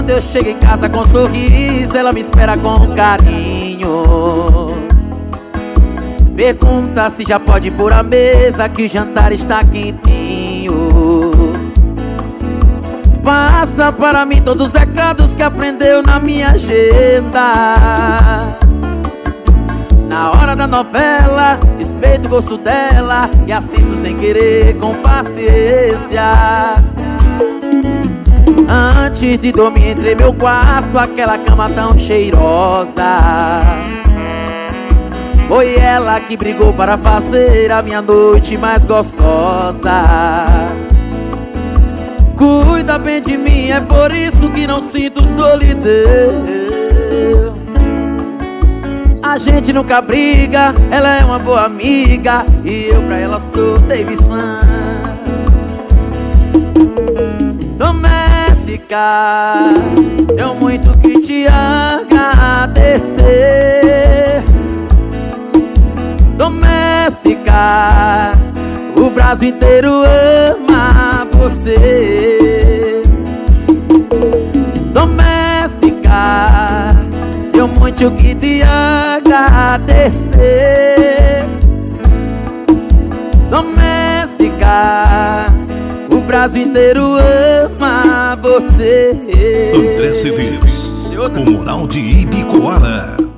Quando eu chego em casa com um sorriso, ela me espera com carinho. Pergunta se já pode pôr a mesa, que o jantar está quentinho. Passa para mim todos os recados que aprendeu na minha agenda. Na hora da novela, respeito o gosto dela e assisto sem querer, com paciência. Antes de dormir, entrei meu quarto, aquela cama tão cheirosa. Foi ela que brigou para fazer a minha noite mais gostosa. Cuida bem de mim, é por isso que não sinto solidão. A gente nunca briga, ela é uma boa amiga e eu pra ela sou Davidson. Doméstica, tenho muito que te agradecer. Doméstica, o Brasil inteiro ama você. Doméstica, tenho muito que te agradecer. Doméstica, o Brasil inteiro ama você. André Cedês, o Moral de Ibicoara.